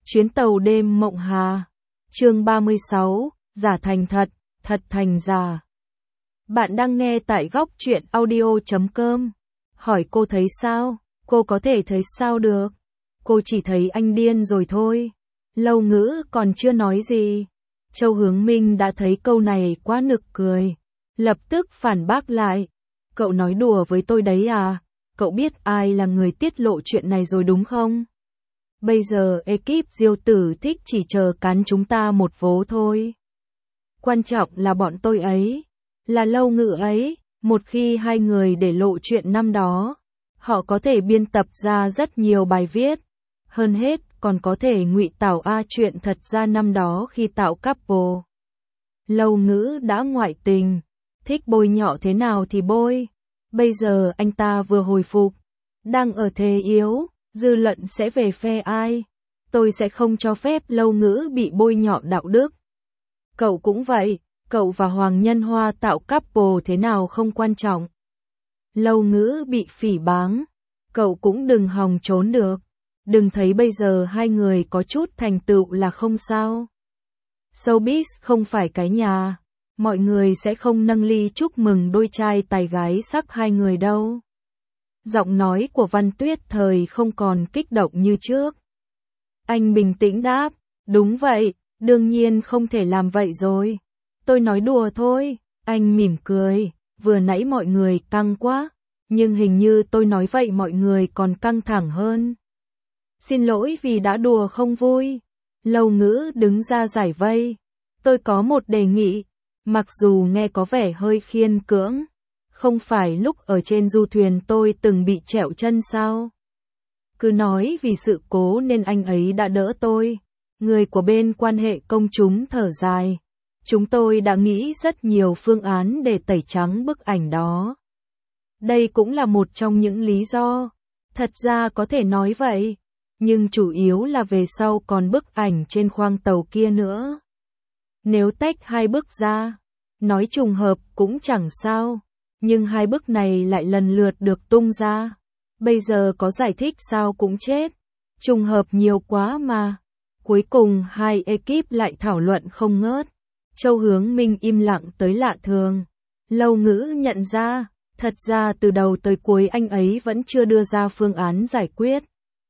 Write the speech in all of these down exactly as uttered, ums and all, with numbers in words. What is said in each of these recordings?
Chuyến tàu đêm mộng hà. Chương ba mươi sáu, giả thành thật, thật thành giả. Bạn đang nghe tại góc truyện audio chấm com. Hỏi cô thấy sao? Cô có thể thấy sao được? Cô chỉ thấy anh điên rồi thôi. Lâu Ngữ còn chưa nói gì. Châu Hướng Minh đã thấy câu này quá nực cười. Lập tức phản bác lại. Cậu nói đùa với tôi đấy à? Cậu biết ai là người tiết lộ chuyện này rồi đúng không? Bây giờ ekip Diêu Tử Thích chỉ chờ cắn chúng ta một vố thôi. Quan trọng là bọn tôi ấy, là Lâu Ngữ ấy, một khi hai người để lộ chuyện năm đó, họ có thể biên tập ra rất nhiều bài viết, hơn hết còn có thể ngụy tạo a chuyện thật ra năm đó khi tạo couple. Lâu Ngữ đã ngoại tình, thích bôi nhọ thế nào thì bôi, bây giờ anh ta vừa hồi phục, đang ở thế yếu. Dư luận sẽ về phe ai? Tôi sẽ không cho phép Lâu Ngữ bị bôi nhọ đạo đức. Cậu cũng vậy, cậu và Hoàng Nhân Hoa tạo couple thế nào không quan trọng. Lâu Ngữ bị phỉ báng, cậu cũng đừng hòng trốn được. Đừng thấy bây giờ hai người có chút thành tựu là không sao. Showbiz không phải cái nhà, mọi người sẽ không nâng ly chúc mừng đôi trai tài gái sắc hai người đâu. Giọng nói của Văn Tuyết Thời không còn kích động như trước. Anh bình tĩnh đáp, đúng vậy, đương nhiên không thể làm vậy rồi. Tôi nói đùa thôi, anh mỉm cười, vừa nãy mọi người căng quá, nhưng hình như tôi nói vậy mọi người còn căng thẳng hơn. Xin lỗi vì đã đùa không vui. Lâu Ngữ đứng ra giải vây. Tôi có một đề nghị, mặc dù nghe có vẻ hơi khiên cưỡng. Không phải lúc ở trên du thuyền tôi từng bị trẹo chân sao? Cứ nói vì sự cố nên anh ấy đã đỡ tôi. Người của bên quan hệ công chúng thở dài. Chúng tôi đã nghĩ rất nhiều phương án để tẩy trắng bức ảnh đó. Đây cũng là một trong những lý do. Thật ra có thể nói vậy. Nhưng chủ yếu là về sau còn bức ảnh trên khoang tàu kia nữa. Nếu tách hai bức ra, nói trùng hợp cũng chẳng sao. Nhưng hai bức này lại lần lượt được tung ra. Bây giờ có giải thích sao cũng chết. Trùng hợp nhiều quá mà. Cuối cùng hai ekip lại thảo luận không ngớt. Châu Hướng Minh im lặng tới lạ thường. Lâu Ngữ nhận ra, thật ra từ đầu tới cuối anh ấy vẫn chưa đưa ra phương án giải quyết.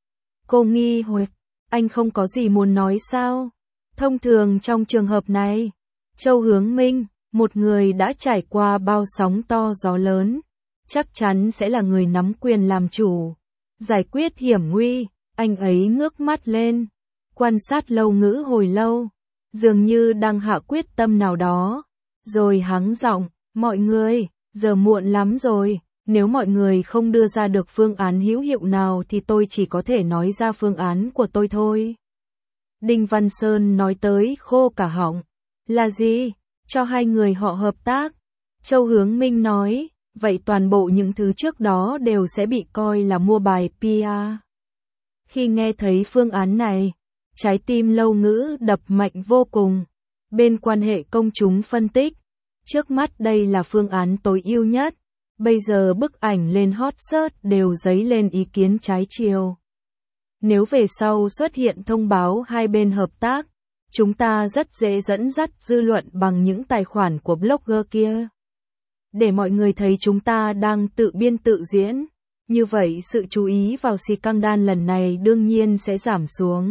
Cô nghi hoặc, anh không có gì muốn nói sao? Thông thường trong trường hợp này, Châu Hướng Minh, một người đã trải qua bao sóng to gió lớn, chắc chắn sẽ là người nắm quyền làm chủ. Giải quyết hiểm nguy, anh ấy ngước mắt lên, quan sát Lâu Ngữ hồi lâu, dường như đang hạ quyết tâm nào đó, rồi hắng giọng, mọi người, giờ muộn lắm rồi, nếu mọi người không đưa ra được phương án hữu hiệu nào thì tôi chỉ có thể nói ra phương án của tôi thôi. Đinh Văn Sơn nói tới khô cả họng, là gì? Cho hai người họ hợp tác. Châu Hướng Minh nói, vậy toàn bộ những thứ trước đó đều sẽ bị coi là mua bài pê e. Khi nghe thấy phương án này, trái tim Lâu Ngữ đập mạnh vô cùng. Bên quan hệ công chúng phân tích, trước mắt đây là phương án tối ưu nhất. Bây giờ bức ảnh lên hot search đều dấy lên ý kiến trái chiều. Nếu về sau xuất hiện thông báo hai bên hợp tác, chúng ta rất dễ dẫn dắt dư luận bằng những tài khoản của blogger kia. Để mọi người thấy chúng ta đang tự biên tự diễn, như vậy sự chú ý vào scandal lần này đương nhiên sẽ giảm xuống.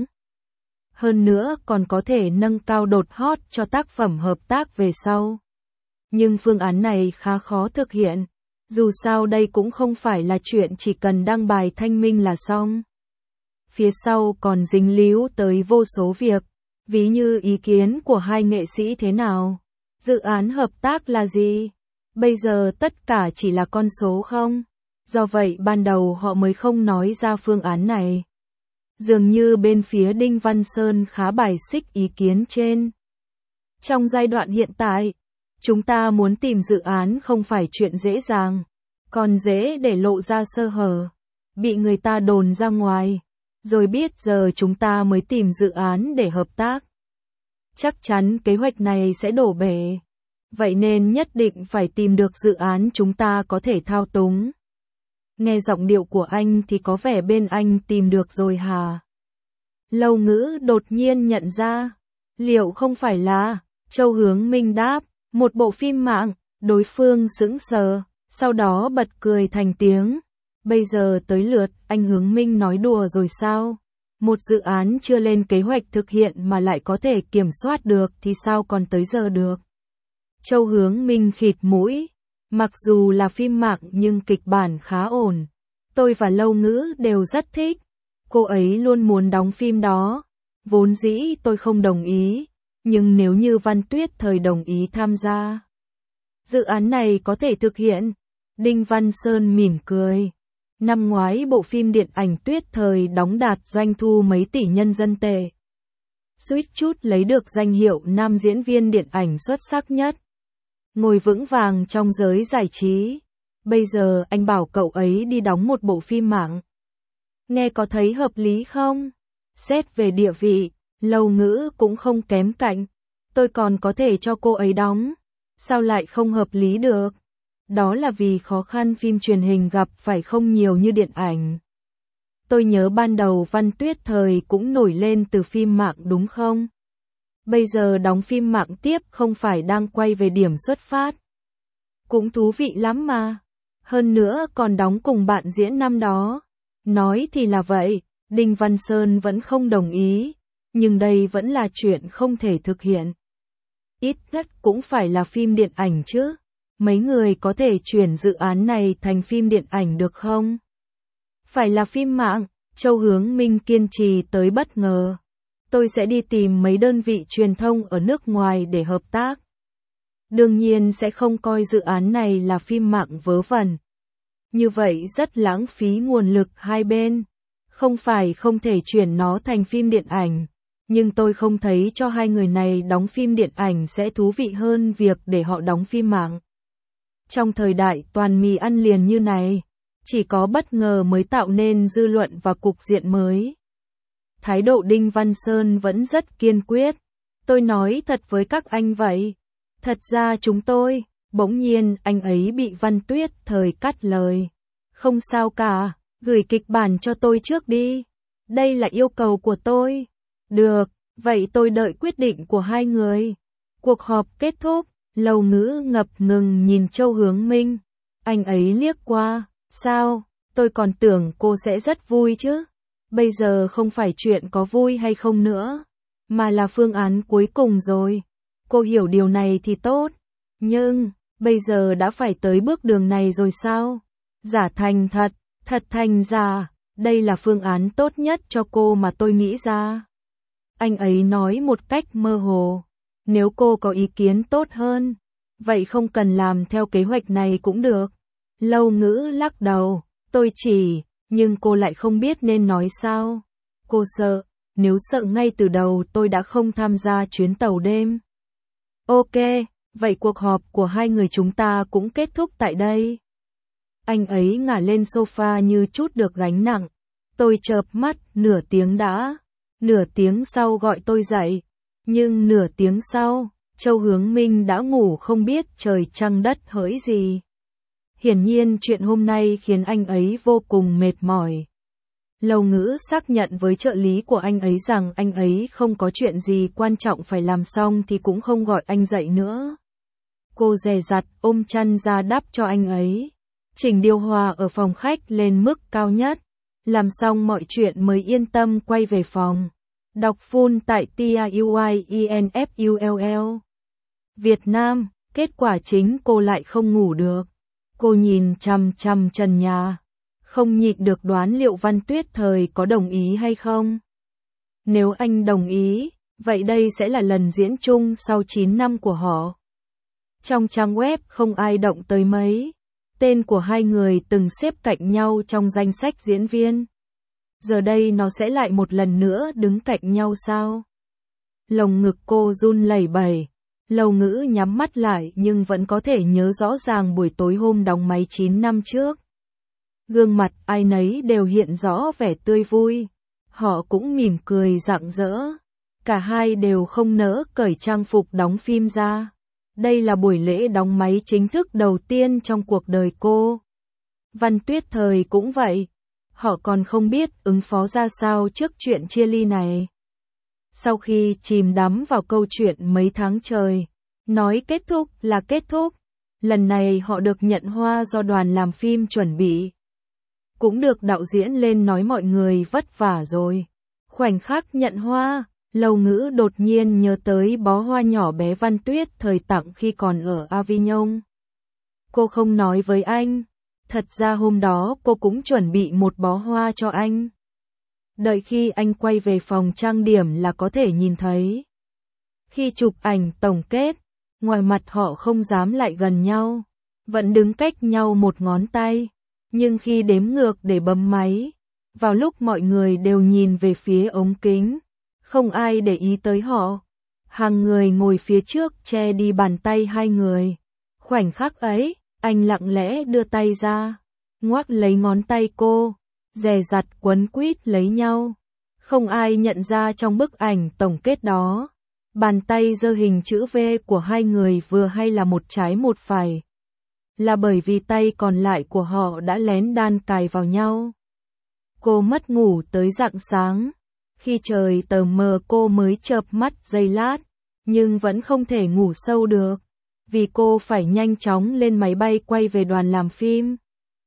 Hơn nữa còn có thể nâng cao đột hot cho tác phẩm hợp tác về sau. Nhưng phương án này khá khó thực hiện, dù sao đây cũng không phải là chuyện chỉ cần đăng bài thanh minh là xong. Phía sau còn dính líu tới vô số việc. Ví như ý kiến của hai nghệ sĩ thế nào? Dự án hợp tác là gì? Bây giờ tất cả chỉ là con số không? Do vậy ban đầu họ mới không nói ra phương án này. Dường như bên phía Đinh Văn Sơn khá bài xích ý kiến trên. Trong giai đoạn hiện tại, chúng ta muốn tìm dự án không phải chuyện dễ dàng, còn dễ để lộ ra sơ hở, bị người ta đồn ra ngoài. Rồi biết giờ chúng ta mới tìm dự án để hợp tác. Chắc chắn kế hoạch này sẽ đổ bể. Vậy nên nhất định phải tìm được dự án chúng ta có thể thao túng. Nghe giọng điệu của anh thì có vẻ bên anh tìm được rồi hả? Lâu Ngữ đột nhiên nhận ra. Liệu không phải là, Châu Hướng Minh đáp, một bộ phim mạng, đối phương sững sờ, sau đó bật cười thành tiếng. Bây giờ tới lượt anh Hướng Minh nói đùa rồi sao? Một dự án chưa lên kế hoạch thực hiện mà lại có thể kiểm soát được thì sao còn tới giờ được? Châu Hướng Minh khịt mũi. Mặc dù là phim mạng nhưng kịch bản khá ổn. Tôi và Lâu Ngữ đều rất thích. Cô ấy luôn muốn đóng phim đó. Vốn dĩ tôi không đồng ý. Nhưng nếu như Văn Tuyết Thời đồng ý tham gia, dự án này có thể thực hiện. Đinh Văn Sơn mỉm cười. Năm ngoái bộ phim điện ảnh Tuyết Thời đóng đạt doanh thu mấy tỷ nhân dân tệ. Suýt chút lấy được danh hiệu nam diễn viên điện ảnh xuất sắc nhất. Ngồi vững vàng trong giới giải trí. Bây giờ anh bảo cậu ấy đi đóng một bộ phim mạng. Nghe có thấy hợp lý không? Xét về địa vị, Lâu Ngữ cũng không kém cạnh. Tôi còn có thể cho cô ấy đóng. Sao lại không hợp lý được? Đó là vì khó khăn phim truyền hình gặp phải không nhiều như điện ảnh. Tôi nhớ ban đầu Văn Tuyết Thời cũng nổi lên từ phim mạng đúng không? Bây giờ đóng phim mạng tiếp không phải đang quay về điểm xuất phát. Cũng thú vị lắm mà. Hơn nữa còn đóng cùng bạn diễn năm đó. Nói thì là vậy, Đinh Văn Sơn vẫn không đồng ý. Nhưng đây vẫn là chuyện không thể thực hiện. Ít nhất cũng phải là phim điện ảnh chứ. Mấy người có thể chuyển dự án này thành phim điện ảnh được không? Phải là phim mạng, Châu Hướng Minh kiên trì tới bất ngờ. Tôi sẽ đi tìm mấy đơn vị truyền thông ở nước ngoài để hợp tác. Đương nhiên sẽ không coi dự án này là phim mạng vớ vẩn. Như vậy rất lãng phí nguồn lực hai bên. Không phải không thể chuyển nó thành phim điện ảnh. Nhưng tôi không thấy cho hai người này đóng phim điện ảnh sẽ thú vị hơn việc để họ đóng phim mạng. Trong thời đại toàn mì ăn liền như này, chỉ có bất ngờ mới tạo nên dư luận và cục diện mới. Thái độ Đinh Văn Sơn vẫn rất kiên quyết. Tôi nói thật với các anh vậy. Thật ra chúng tôi, bỗng nhiên anh ấy bị Văn Tuyết Thời cắt lời. Không sao cả, gửi kịch bản cho tôi trước đi. Đây là yêu cầu của tôi. Được, vậy tôi đợi quyết định của hai người. Cuộc họp kết thúc, Lâu Ngữ ngập ngừng nhìn Châu Hướng Minh. Anh ấy liếc qua, sao, tôi còn tưởng cô sẽ rất vui chứ. Bây giờ không phải chuyện có vui hay không nữa, mà là phương án cuối cùng rồi. Cô hiểu điều này thì tốt. Nhưng, bây giờ đã phải tới bước đường này rồi sao? Giả thành thật, thật thành giả, đây là phương án tốt nhất cho cô mà tôi nghĩ ra. Anh ấy nói một cách mơ hồ. Nếu cô có ý kiến tốt hơn, vậy không cần làm theo kế hoạch này cũng được. Lâu Ngữ lắc đầu, tôi chỉ, nhưng cô lại không biết nên nói sao. Cô sợ, nếu sợ ngay từ đầu tôi đã không tham gia chuyến tàu đêm. Ok, vậy cuộc họp của hai người chúng ta cũng kết thúc tại đây. Anh ấy ngả lên sofa như chút được gánh nặng. Tôi chợp mắt, nửa tiếng đã. Nửa tiếng sau gọi tôi dậy. Nhưng nửa tiếng sau, Châu Hướng Minh đã ngủ không biết trời trăng đất hỡi gì. Hiển nhiên chuyện hôm nay khiến anh ấy vô cùng mệt mỏi. Lâu Ngữ xác nhận với trợ lý của anh ấy rằng anh ấy không có chuyện gì quan trọng phải làm xong thì cũng không gọi anh dậy nữa. Cô dè dặt ôm chăn ra đắp cho anh ấy. Chỉnh điều hòa ở phòng khách lên mức cao nhất. Làm xong mọi chuyện mới yên tâm quay về phòng. Đọc full tại T A U I E N F U L L. Việt Nam, kết quả chính cô lại không ngủ được. Cô nhìn chằm chằm trần nhà. Không nhịn được đoán liệu Văn Tuyết Thời có đồng ý hay không. Nếu anh đồng ý, vậy đây sẽ là lần diễn chung sau chín năm của họ. Trong trang web không ai động tới mấy. Tên của hai người từng xếp cạnh nhau trong danh sách diễn viên. Giờ đây nó sẽ lại một lần nữa đứng cạnh nhau sao? Lồng ngực cô run lẩy bẩy. Lâu Ngữ nhắm mắt lại nhưng vẫn có thể nhớ rõ ràng buổi tối hôm đóng máy chín năm trước. Gương mặt ai nấy đều hiện rõ vẻ tươi vui. Họ cũng mỉm cười rạng rỡ. Cả hai đều không nỡ cởi trang phục đóng phim ra. Đây là buổi lễ đóng máy chính thức đầu tiên trong cuộc đời cô. Văn Tuyết Thời cũng vậy. họ còn không biết ứng phó ra sao trước chuyện chia ly này. Sau khi chìm đắm vào câu chuyện mấy tháng trời, nói kết thúc là kết thúc, lần này họ được nhận hoa do đoàn làm phim chuẩn bị. Cũng được đạo diễn lên nói mọi người vất vả rồi. Khoảnh khắc nhận hoa, Lâu Ngữ đột nhiên nhớ tới bó hoa nhỏ bé Văn Tuyết thời tặng khi còn ở Avignon. Cô không nói với anh, thật ra hôm đó cô cũng chuẩn bị một bó hoa cho anh. Đợi khi anh quay về phòng trang điểm là có thể nhìn thấy. Khi chụp ảnh tổng kết, ngoài mặt họ không dám lại gần nhau, vẫn đứng cách nhau một ngón tay. Nhưng khi đếm ngược để bấm máy, vào lúc mọi người đều nhìn về phía ống kính, không ai để ý tới họ. Hàng người ngồi phía trước che đi bàn tay hai người. Khoảnh khắc ấy, anh lặng lẽ đưa tay ra, ngoắc lấy ngón tay cô, dè dặt quấn quýt lấy nhau. Không ai nhận ra trong bức ảnh tổng kết đó, bàn tay giơ hình chữ V của hai người vừa hay là một trái một phải. Là bởi vì tay còn lại của họ đã lén đan cài vào nhau. Cô mất ngủ tới rạng sáng. Khi trời tờ mờ cô mới chợp mắt giây lát, nhưng vẫn không thể ngủ sâu được, vì cô phải nhanh chóng lên máy bay quay về đoàn làm phim.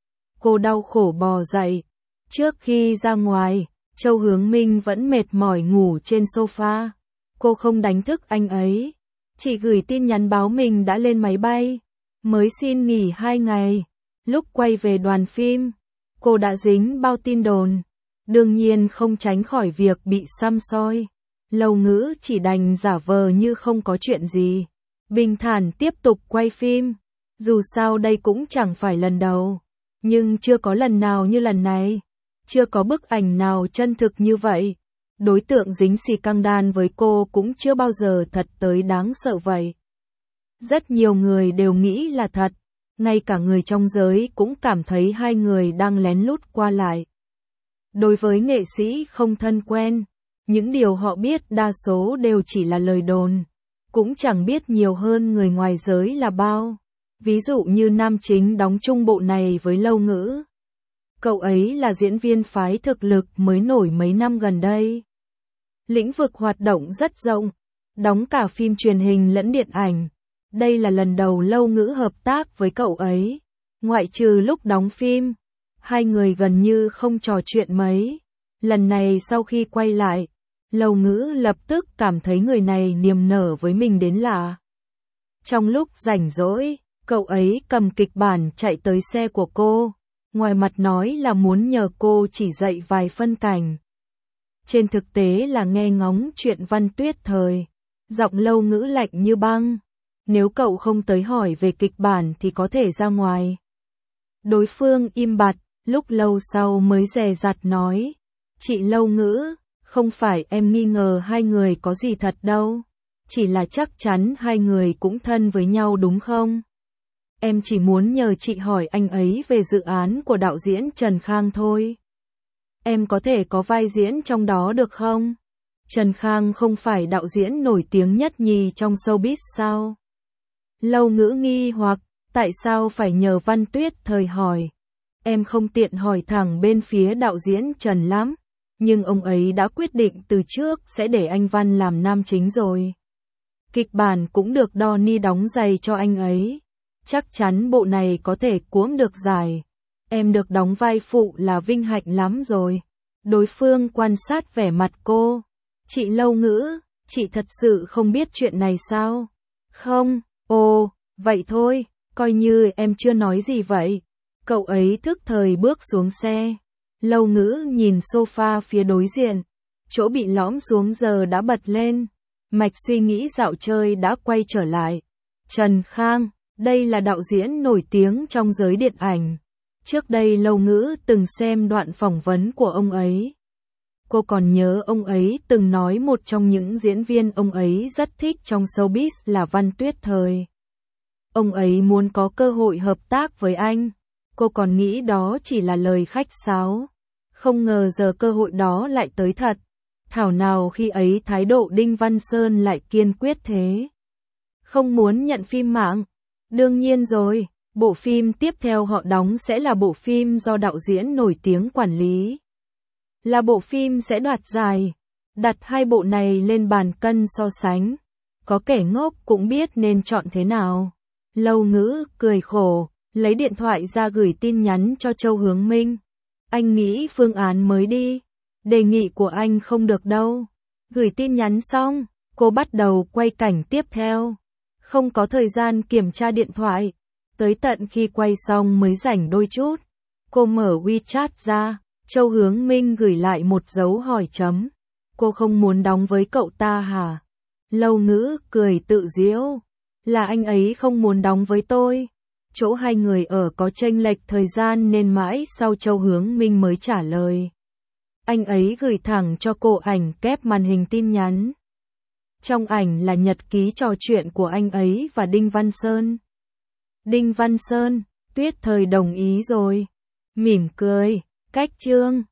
Cô đau khổ bò dậy. Trước khi ra ngoài, Châu Hướng Minh vẫn mệt mỏi ngủ trên sofa. Cô không đánh thức anh ấy, chỉ gửi tin nhắn báo mình đã lên máy bay, mới xin nghỉ hai ngày. Lúc quay về đoàn phim, cô đã dính bao tin đồn, đương nhiên không tránh khỏi việc bị săm soi. Lâu Ngữ chỉ đành giả vờ như không có chuyện gì, bình thản tiếp tục quay phim. Dù sao đây cũng chẳng phải lần đầu, nhưng chưa có lần nào như lần này, chưa có bức ảnh nào chân thực như vậy. Đối tượng dính xì căng đan với cô cũng chưa bao giờ thật tới đáng sợ vậy. Rất nhiều người đều nghĩ là thật, ngay cả người trong giới cũng cảm thấy hai người đang lén lút qua lại. Đối với nghệ sĩ không thân quen, những điều họ biết đa số đều chỉ là lời đồn, cũng chẳng biết nhiều hơn người ngoài giới là bao. Ví dụ như nam chính đóng chung bộ này với Lâu Ngữ. Cậu ấy là diễn viên phái thực lực mới nổi mấy năm gần đây. Lĩnh vực hoạt động rất rộng, đóng cả phim truyền hình lẫn điện ảnh. Đây là lần đầu Lâu Ngữ hợp tác với cậu ấy. Ngoại trừ lúc đóng phim, hai người gần như không trò chuyện mấy. Lần này sau khi quay lại, Lâu Ngữ lập tức cảm thấy người này niềm nở với mình đến lạ. Trong lúc rảnh rỗi, cậu ấy cầm kịch bản chạy tới xe của cô, ngoài mặt nói là muốn nhờ cô chỉ dạy vài phân cảnh. Trên thực tế là nghe ngóng chuyện Văn Tuyết thời. Giọng Lâu Ngữ lạnh như băng. Nếu cậu không tới hỏi về kịch bản thì có thể ra ngoài. Đối phương im bặt, lúc lâu sau mới dè dặt nói. Chị Lâu Ngữ, không phải em nghi ngờ hai người có gì thật đâu. Chỉ là chắc chắn hai người cũng thân với nhau đúng không? Em chỉ muốn nhờ chị hỏi anh ấy về dự án của đạo diễn Trần Khang thôi. Em có thể có vai diễn trong đó được không? Trần Khang không phải đạo diễn nổi tiếng nhất nhì trong showbiz sao? Lâu Ngữ nghi hoặc, tại sao phải nhờ Văn Tuyết thời hỏi? Em không tiện hỏi thẳng bên phía đạo diễn Trần lắm, nhưng ông ấy đã quyết định từ trước sẽ để anh Văn làm nam chính rồi. Kịch bản cũng được Donnie đóng giày cho anh ấy. Chắc chắn bộ này có thể cuỗm được giải. Em được đóng vai phụ là vinh hạnh lắm rồi. Đối phương quan sát vẻ mặt cô. Chị Lâu Ngữ, chị thật sự không biết chuyện này sao? Không, ồ, vậy thôi, coi như em chưa nói gì vậy. Cậu ấy thức thời bước xuống xe. Lâu Ngữ nhìn sofa phía đối diện. Chỗ bị lõm xuống giờ đã bật lên. Mạch suy nghĩ dạo chơi đã quay trở lại. Trần Khang, đây là đạo diễn nổi tiếng trong giới điện ảnh. Trước đây Lâu Ngữ từng xem đoạn phỏng vấn của ông ấy. Cô còn nhớ ông ấy từng nói một trong những diễn viên ông ấy rất thích trong showbiz là Văn Tuyết thời. Ông ấy muốn có cơ hội hợp tác với anh. Cô còn nghĩ đó chỉ là lời khách sáo. Không ngờ giờ cơ hội đó lại tới thật. Thảo nào khi ấy thái độ Đinh Văn Sơn lại kiên quyết thế. Không muốn nhận phim mạng. Đương nhiên rồi, Bộ phim tiếp theo họ đóng sẽ là bộ phim do đạo diễn nổi tiếng quản lý. Là bộ phim sẽ đoạt giải. Đặt hai bộ này lên bàn cân so sánh. Có kẻ ngốc cũng biết nên chọn thế nào. Lâu Ngữ cười khổ, lấy điện thoại ra gửi tin nhắn cho Châu Hướng Minh. Anh nghĩ phương án mới đi. Đề nghị của anh không được đâu. Gửi tin nhắn xong, cô bắt đầu quay cảnh tiếp theo. Không có thời gian kiểm tra điện thoại. Tới tận khi quay xong mới rảnh đôi chút. Cô mở WeChat ra, Châu Hướng Minh gửi lại một dấu hỏi chấm. Cô không muốn đóng với cậu ta hả? Lâu Ngữ cười tự giễu. Là anh ấy không muốn đóng với tôi. Chỗ hai người ở có chênh lệch thời gian nên mãi sau Châu Hướng Minh mới trả lời. Anh ấy gửi thẳng cho cô ảnh kép màn hình tin nhắn. Trong ảnh là nhật ký trò chuyện của anh ấy và Đinh Văn Sơn. Đinh Văn Sơn, Tuyết Thời đồng ý rồi. Mỉm cười, cách chương.